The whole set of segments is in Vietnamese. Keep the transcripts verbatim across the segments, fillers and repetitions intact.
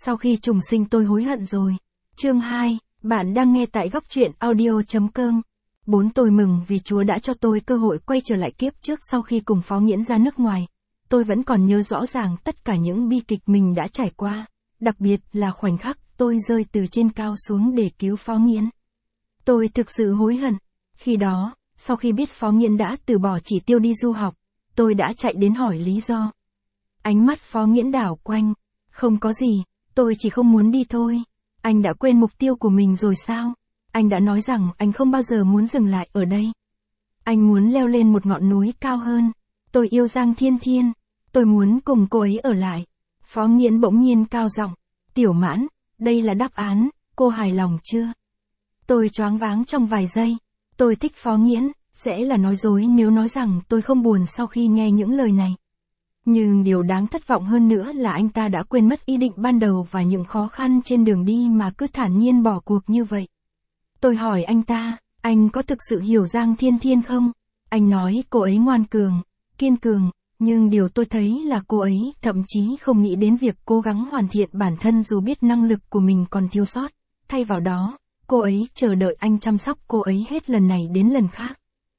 Sau khi trùng sinh tôi hối hận rồi. Chương hai, bạn đang nghe tại góc truyện audio.com. bốn Tôi mừng vì Chúa đã cho tôi cơ hội quay trở lại kiếp trước sau khi cùng Phó Nghiễn ra nước ngoài. Tôi vẫn còn nhớ rõ ràng tất cả những bi kịch mình đã trải qua, đặc biệt là khoảnh khắc tôi rơi từ trên cao xuống để cứu Phó Nghiễn. Tôi thực sự hối hận. Khi đó, sau khi biết Phó Nghiễn đã từ bỏ chỉ tiêu đi du học, tôi đã chạy đến hỏi lý do. Ánh mắt Phó Nghiễn đảo quanh. Không có gì, tôi chỉ không muốn đi thôi. Anh đã quên mục tiêu của mình rồi sao? Anh đã nói rằng anh không bao giờ muốn dừng lại ở đây. Anh muốn leo lên một ngọn núi cao hơn. Tôi yêu Giang Thiên Thiên. Tôi muốn cùng cô ấy ở lại. Phó Nghiễn bỗng nhiên cao giọng. Tiểu Mãn, đây là đáp án, cô hài lòng chưa? Tôi choáng váng trong vài giây. Tôi thích Phó Nghiễn, sẽ là nói dối nếu nói rằng tôi không buồn sau khi nghe những lời này. Nhưng điều đáng thất vọng hơn nữa là anh ta đã quên mất ý định ban đầu và những khó khăn trên đường đi mà cứ thản nhiên bỏ cuộc như vậy. Tôi hỏi anh ta, anh có thực sự hiểu Giang Thiên Thiên không? Anh nói cô ấy ngoan cường, kiên cường, nhưng điều tôi thấy là cô ấy thậm chí không nghĩ đến việc cố gắng hoàn thiện bản thân dù biết năng lực của mình còn thiếu sót. Thay vào đó, cô ấy chờ đợi anh chăm sóc cô ấy hết lần này đến lần khác.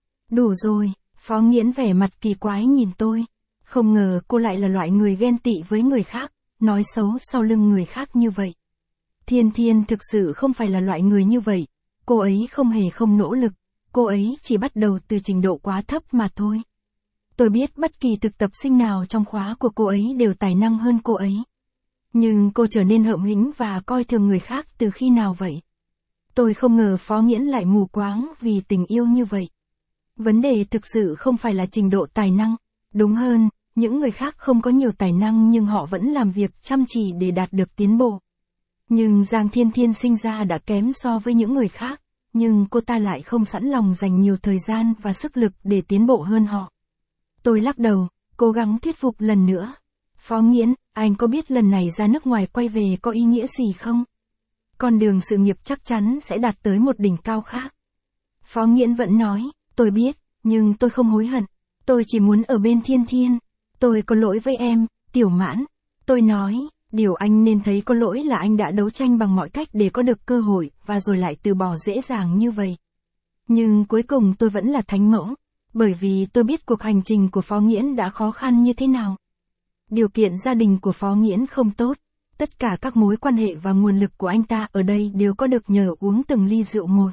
Đủ rồi, Phó Nghiễn vẻ mặt kỳ quái nhìn tôi. Không ngờ cô lại là loại người ghen tị với người khác, nói xấu sau lưng người khác như vậy. Thiên Thiên thực sự không phải là loại người như vậy. Cô ấy không hề không nỗ lực, cô ấy chỉ bắt đầu từ trình độ quá thấp mà thôi. Tôi biết bất kỳ thực tập sinh nào trong khóa của cô ấy đều tài năng hơn cô ấy. Nhưng cô trở nên hợm hĩnh và coi thường người khác từ khi nào vậy? Tôi không ngờ Phó Nghiễn lại mù quáng vì tình yêu như vậy. Vấn đề thực sự không phải là trình độ tài năng, đúng hơn, những người khác không có nhiều tài năng nhưng họ vẫn làm việc chăm chỉ để đạt được tiến bộ. Nhưng Giang Thiên Thiên sinh ra đã kém so với những người khác, nhưng cô ta lại không sẵn lòng dành nhiều thời gian và sức lực để tiến bộ hơn họ. Tôi lắc đầu, cố gắng thuyết phục lần nữa. Phó Nghiễn, anh có biết lần này ra nước ngoài quay về có ý nghĩa gì không? Con đường sự nghiệp chắc chắn sẽ đạt tới một đỉnh cao khác. Phó Nghiễn vẫn nói, tôi biết, nhưng tôi không hối hận. Tôi chỉ muốn ở bên Thiên Thiên. Tôi có lỗi với em, Tiểu Mãn. Tôi nói, điều anh nên thấy có lỗi là anh đã đấu tranh bằng mọi cách để có được cơ hội, và rồi lại từ bỏ dễ dàng như vậy. Nhưng cuối cùng tôi vẫn là thánh mẫu, bởi vì tôi biết cuộc hành trình của Phó Nghiễn đã khó khăn như thế nào. Điều kiện gia đình của Phó Nghiễn không tốt, tất cả các mối quan hệ và nguồn lực của anh ta ở đây đều có được nhờ uống từng ly rượu một.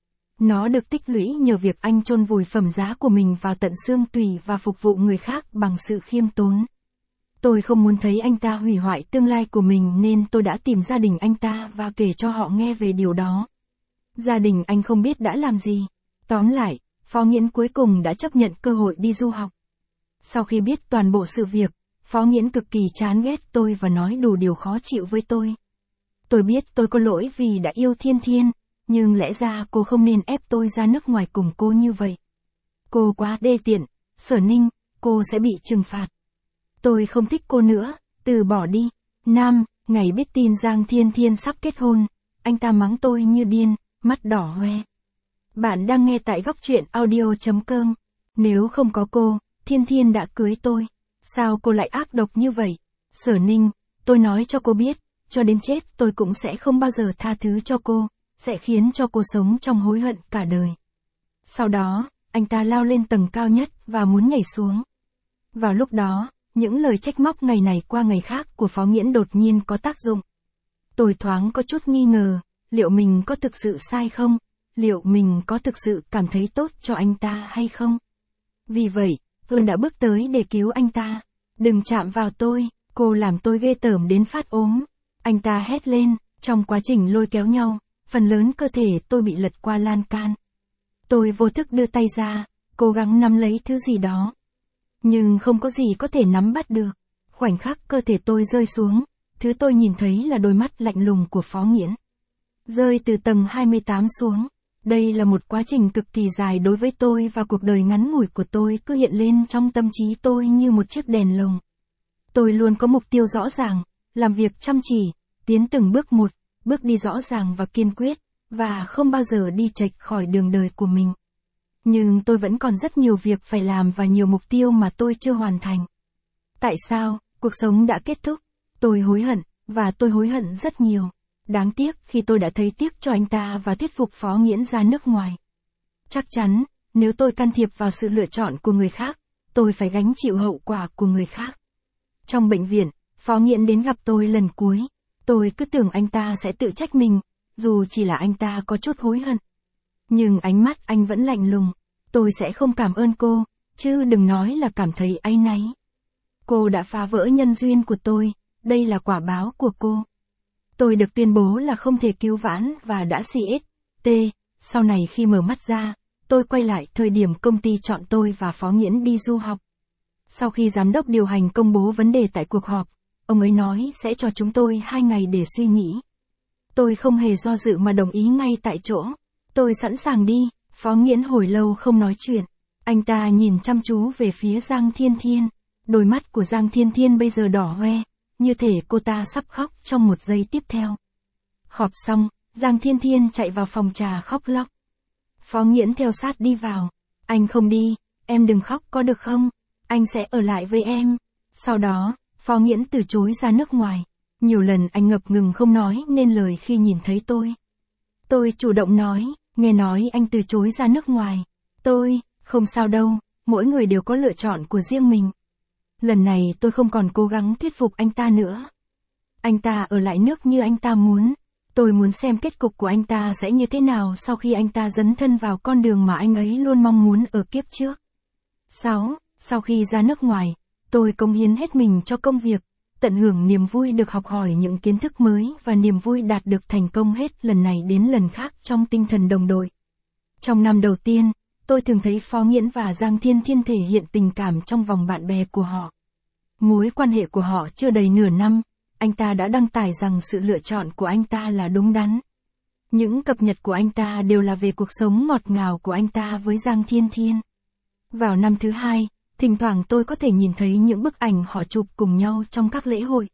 Nó được tích lũy nhờ việc anh chôn vùi phẩm giá của mình vào tận xương tủy và phục vụ người khác bằng sự khiêm tốn. Tôi không muốn thấy anh ta hủy hoại tương lai của mình nên tôi đã tìm gia đình anh ta và kể cho họ nghe về điều đó. Gia đình anh không biết đã làm gì. Tóm lại, Phó Nghiễn cuối cùng đã chấp nhận cơ hội đi du học. Sau khi biết toàn bộ sự việc, Phó Nghiễn cực kỳ chán ghét tôi và nói đủ điều khó chịu với tôi. Tôi biết tôi có lỗi vì đã yêu Thiên Thiên. Nhưng lẽ ra cô không nên ép tôi ra nước ngoài cùng cô như vậy. Cô quá đê tiện, Sở Ninh, cô sẽ bị trừng phạt. Tôi không thích cô nữa, từ bỏ đi. Nam, ngày biết tin Giang Thiên Thiên sắp kết hôn, anh ta mắng tôi như điên, mắt đỏ hoe. Bạn đang nghe tại góc truyện audio.com. Nếu không có cô, Thiên Thiên đã cưới tôi. Sao cô lại ác độc như vậy? Sở Ninh, tôi nói cho cô biết, cho đến chết tôi cũng sẽ không bao giờ tha thứ cho cô. Sẽ khiến cho cô sống trong hối hận cả đời. Sau đó, anh ta lao lên tầng cao nhất và muốn nhảy xuống. Vào lúc đó, những lời trách móc ngày này qua ngày khác của Phó Nghiễn đột nhiên có tác dụng. Tôi thoáng có chút nghi ngờ, liệu mình có thực sự sai không? Liệu mình có thực sự cảm thấy tốt cho anh ta hay không? Vì vậy, tôi đã bước tới để cứu anh ta. Đừng chạm vào tôi, cô làm tôi ghê tởm đến phát ốm. Anh ta hét lên, trong quá trình lôi kéo nhau. Phần lớn cơ thể tôi bị lật qua lan can. Tôi vô thức đưa tay ra, cố gắng nắm lấy thứ gì đó. Nhưng không có gì có thể nắm bắt được. Khoảnh khắc cơ thể tôi rơi xuống, thứ tôi nhìn thấy là đôi mắt lạnh lùng của Phó Nghiễn. Rơi từ tầng hai mươi tám xuống. Đây là một quá trình cực kỳ dài đối với tôi và cuộc đời ngắn ngủi của tôi cứ hiện lên trong tâm trí tôi như một chiếc đèn lồng. Tôi luôn có mục tiêu rõ ràng, làm việc chăm chỉ, tiến từng bước một. Bước đi rõ ràng và kiên quyết, và không bao giờ đi chệch khỏi đường đời của mình. Nhưng tôi vẫn còn rất nhiều việc phải làm và nhiều mục tiêu mà tôi chưa hoàn thành. Tại sao, cuộc sống đã kết thúc? Tôi hối hận, và tôi hối hận rất nhiều. Đáng tiếc khi tôi đã thấy tiếc cho anh ta và thuyết phục Phó Nghiễn ra nước ngoài. Chắc chắn, nếu tôi can thiệp vào sự lựa chọn của người khác, tôi phải gánh chịu hậu quả của người khác. Trong bệnh viện, Phó Nghiễn đến gặp tôi lần cuối. Tôi cứ tưởng anh ta sẽ tự trách mình, dù chỉ là anh ta có chút hối hận. Nhưng ánh mắt anh vẫn lạnh lùng. Tôi sẽ không cảm ơn cô, chứ đừng nói là cảm thấy áy náy. Cô đã phá vỡ nhân duyên của tôi, đây là quả báo của cô. Tôi được tuyên bố là không thể cứu vãn và đã xê ét tê. Sau này khi mở mắt ra, tôi quay lại thời điểm công ty chọn tôi và Phó Nghiễn đi du học. Sau khi giám đốc điều hành công bố vấn đề tại cuộc họp, ông ấy nói sẽ cho chúng tôi hai ngày để suy nghĩ. Tôi không hề do dự mà đồng ý ngay tại chỗ. Tôi sẵn sàng đi. Phó Nghiễn hồi lâu không nói chuyện. Anh ta nhìn chăm chú về phía Giang Thiên Thiên. Đôi mắt của Giang Thiên Thiên bây giờ đỏ hoe, như thể cô ta sắp khóc trong một giây tiếp theo. Họp xong, Giang Thiên Thiên chạy vào phòng trà khóc lóc. Phó Nghiễn theo sát đi vào. Anh không đi, em đừng khóc có được không? Anh sẽ ở lại với em. Sau đó, Phó Nghiễn từ chối ra nước ngoài. Nhiều lần anh ngập ngừng không nói nên lời khi nhìn thấy tôi. Tôi chủ động nói, nghe nói anh từ chối ra nước ngoài. Tôi, không sao đâu, mỗi người đều có lựa chọn của riêng mình. Lần này tôi không còn cố gắng thuyết phục anh ta nữa. Anh ta ở lại nước như anh ta muốn. Tôi muốn xem kết cục của anh ta sẽ như thế nào sau khi anh ta dấn thân vào con đường mà anh ấy luôn mong muốn ở kiếp trước. sáu. Sau khi ra nước ngoài, tôi cống hiến hết mình cho công việc, tận hưởng niềm vui được học hỏi những kiến thức mới và niềm vui đạt được thành công hết lần này đến lần khác trong tinh thần đồng đội. Trong năm đầu tiên, tôi thường thấy Phó Nghiễn và Giang Thiên Thiên thể hiện tình cảm trong vòng bạn bè của họ. Mối quan hệ của họ chưa đầy nửa năm, anh ta đã đăng tải rằng sự lựa chọn của anh ta là đúng đắn. Những cập nhật của anh ta đều là về cuộc sống ngọt ngào của anh ta với Giang Thiên Thiên. Vào năm thứ hai, thỉnh thoảng tôi có thể nhìn thấy những bức ảnh họ chụp cùng nhau trong các lễ hội.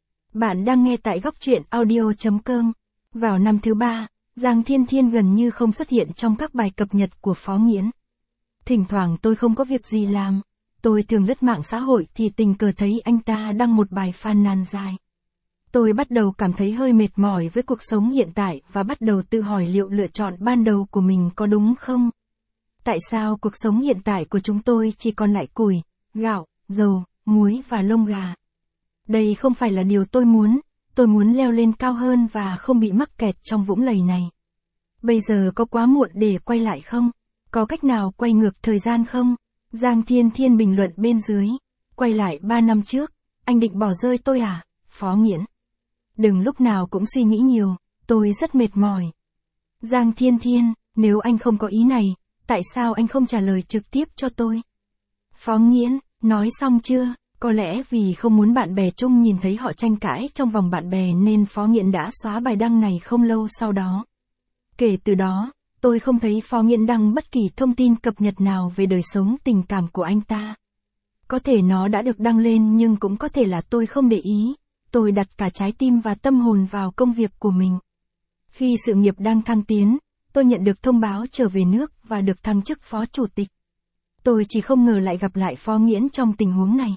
Bạn đang nghe tại góc truyện audio chấm com. Vào năm thứ ba, Giang Thiên Thiên gần như không xuất hiện trong các bài cập nhật của Phó Nghiễn. Thỉnh thoảng tôi không có việc gì làm, tôi thường lướt mạng xã hội thì tình cờ thấy anh ta đăng một bài phàn nàn dài. Tôi bắt đầu cảm thấy hơi mệt mỏi với cuộc sống hiện tại và bắt đầu tự hỏi liệu lựa chọn ban đầu của mình có đúng không? Tại sao cuộc sống hiện tại của chúng tôi chỉ còn lại củi, gạo, dầu, muối và lông gà? Đây không phải là điều tôi muốn, tôi muốn leo lên cao hơn và không bị mắc kẹt trong vũng lầy này. Bây giờ có quá muộn để quay lại không? Có cách nào quay ngược thời gian không? Giang Thiên Thiên bình luận bên dưới. Quay lại ba năm trước, anh định bỏ rơi tôi à? Phó Nghiễn. Đừng lúc nào cũng suy nghĩ nhiều, tôi rất mệt mỏi. Giang Thiên Thiên, nếu anh không có ý này, tại sao anh không trả lời trực tiếp cho tôi? Phó Nghiễn, nói xong chưa? Có lẽ vì không muốn bạn bè chung nhìn thấy họ tranh cãi trong vòng bạn bè nên Phó Nghiễn đã xóa bài đăng này không lâu sau đó. Kể từ đó, tôi không thấy Phó Nghiễn đăng bất kỳ thông tin cập nhật nào về đời sống tình cảm của anh ta. Có thể nó đã được đăng lên nhưng cũng có thể là tôi không để ý. Tôi đặt cả trái tim và tâm hồn vào công việc của mình. Khi sự nghiệp đang thăng tiến, tôi nhận được thông báo trở về nước và được thăng chức phó chủ tịch. Tôi chỉ không ngờ lại gặp lại Phó Nghiễn trong tình huống này.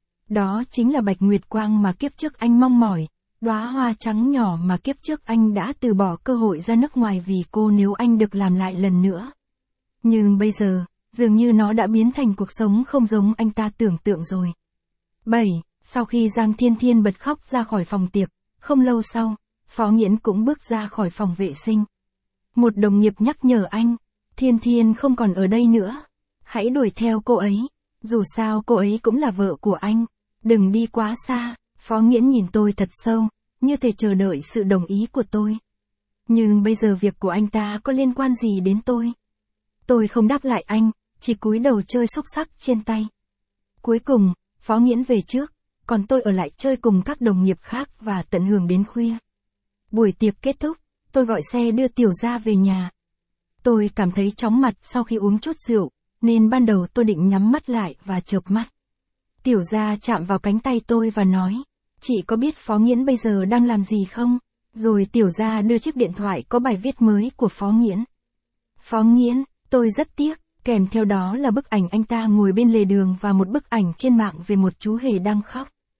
Đó chính là bạch nguyệt quang mà kiếp trước anh mong mỏi, đóa hoa trắng nhỏ mà kiếp trước anh đã từ bỏ cơ hội ra nước ngoài vì cô nếu anh được làm lại lần nữa. Nhưng bây giờ, dường như nó đã biến thành cuộc sống không giống anh ta tưởng tượng rồi. bảy. Sau khi Giang Thiên Thiên bật khóc ra khỏi phòng tiệc, không lâu sau, Phó Nghiễn cũng bước ra khỏi phòng vệ sinh. Một đồng nghiệp nhắc nhở anh, Thiên Thiên không còn ở đây nữa. Hãy đuổi theo cô ấy, dù sao cô ấy cũng là vợ của anh. Đừng đi quá xa. Phó Nghiễn nhìn tôi thật sâu, như thể chờ đợi sự đồng ý của tôi. Nhưng bây giờ việc của anh ta có liên quan gì đến tôi? Tôi không đáp lại anh, chỉ cúi đầu chơi xúc xắc trên tay. Cuối cùng, Phó Nghiễn về trước, còn tôi ở lại chơi cùng các đồng nghiệp khác và tận hưởng đến khuya. Buổi tiệc kết thúc, tôi gọi xe đưa Tiểu Gia về nhà. Tôi cảm thấy chóng mặt sau khi uống chút rượu, nên ban đầu tôi định nhắm mắt lại và chợp mắt. Tiểu Gia chạm vào cánh tay tôi và nói, chị có biết Phó Nghiễn bây giờ đang làm gì không? Rồi Tiểu Gia đưa chiếc điện thoại có bài viết mới của Phó Nghiễn. Phó Nghiễn, tôi rất tiếc, kèm theo đó là bức ảnh anh ta ngồi bên lề đường và một bức ảnh trên mạng về một chú hề đang khóc.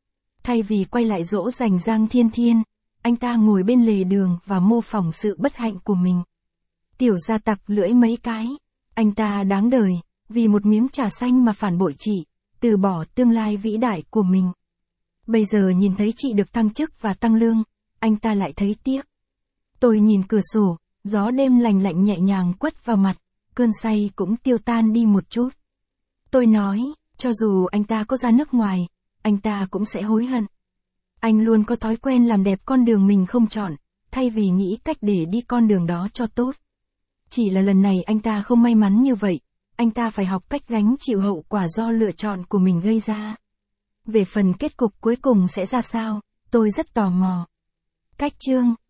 Thay vì quay lại dỗ dành Giang Thiên Thiên, anh ta ngồi bên lề đường và mô phỏng sự bất hạnh của mình. Tiểu gia tặc lưỡi mấy cái, anh ta đáng đời, vì một miếng trà xanh mà phản bội chị, từ bỏ tương lai vĩ đại của mình. Bây giờ nhìn thấy chị được thăng chức và tăng lương, anh ta lại thấy tiếc. Tôi nhìn cửa sổ, gió đêm lành lạnh nhẹ nhàng quất vào mặt, cơn say cũng tiêu tan đi một chút. Tôi nói, cho dù anh ta có ra nước ngoài, anh ta cũng sẽ hối hận. Anh luôn có thói quen làm đẹp con đường mình không chọn, thay vì nghĩ cách để đi con đường đó cho tốt. Chỉ là lần này anh ta không may mắn như vậy, anh ta phải học cách gánh chịu hậu quả do lựa chọn của mình gây ra. Về phần kết cục cuối cùng sẽ ra sao, tôi rất tò mò. Cách chương